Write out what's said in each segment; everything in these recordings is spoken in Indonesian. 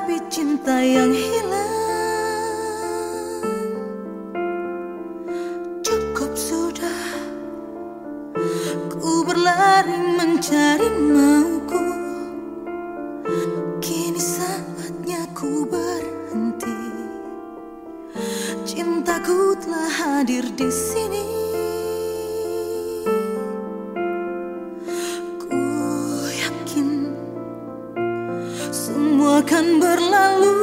tapi cinta yang hilang. Cukup sudah, ku berlari mencari mauku. Kini saatnya ku berhenti. Cintaku telah hadir di sini. Ku yakin semua akan berlalu.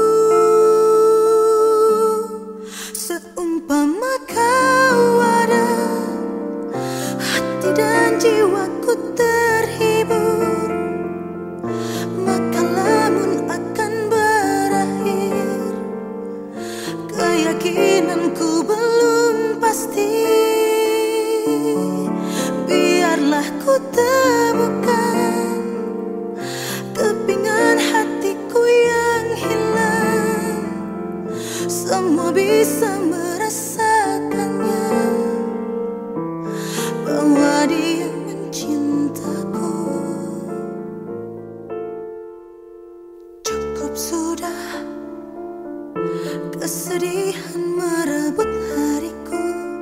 Seumpama kau ada, hati dan jiwaku terhibur. Maka lamun akan berakhir, keyakinanku belum pasti. Biarlah ku temukan kepingan hatiku yang hilang. Semua bisa merasakannya, bahwa dia mencintaku. Cukup sudah, kesedihan merebut hariku.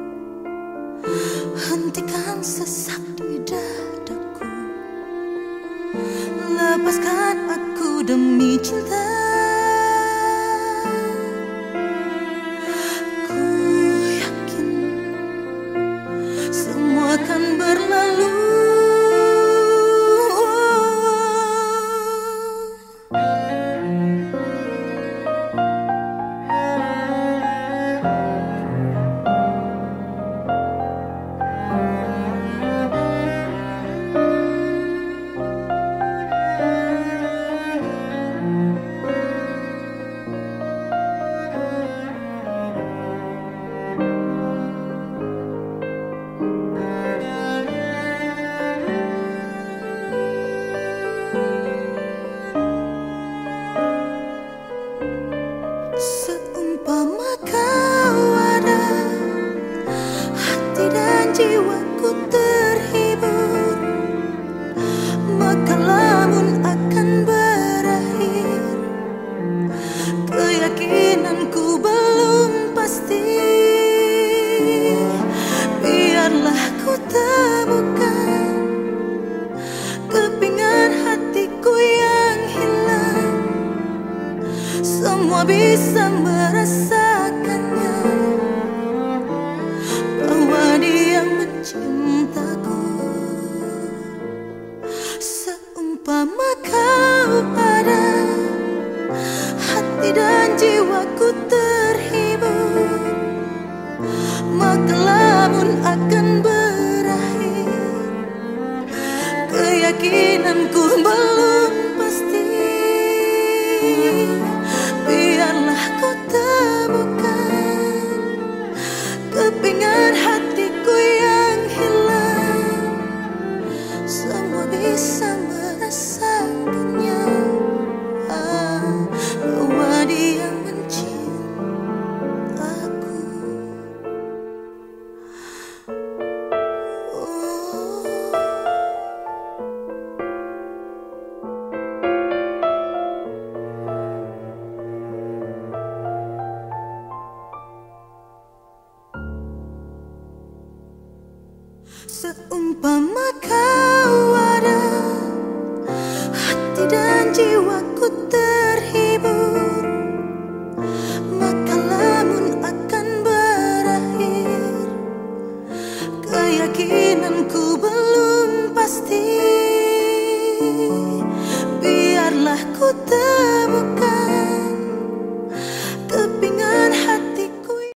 Hentikan sesak di dadaku. Lepaskan aku demi cinta. Ku yakin semua akan berlalu. Seumpama kau ada, hati dan jiwaku terhibur. Maka lamun akan berakhir, keyakinanku belum pasti. Biarlah ku temukan kepingan hatiku yang hilang. Semua bisa merasakannya, bahwa dia mencintaku. Seumpama kau ada, hati dan jiwaku terhibur. Maka lamun akan berakhir, keyakinanku belum pasti. Biarlah ku temukan kepingan hatiku yang hilang. Semua bisa merasakannya, bahwa dia mencintaku. Seumpama kau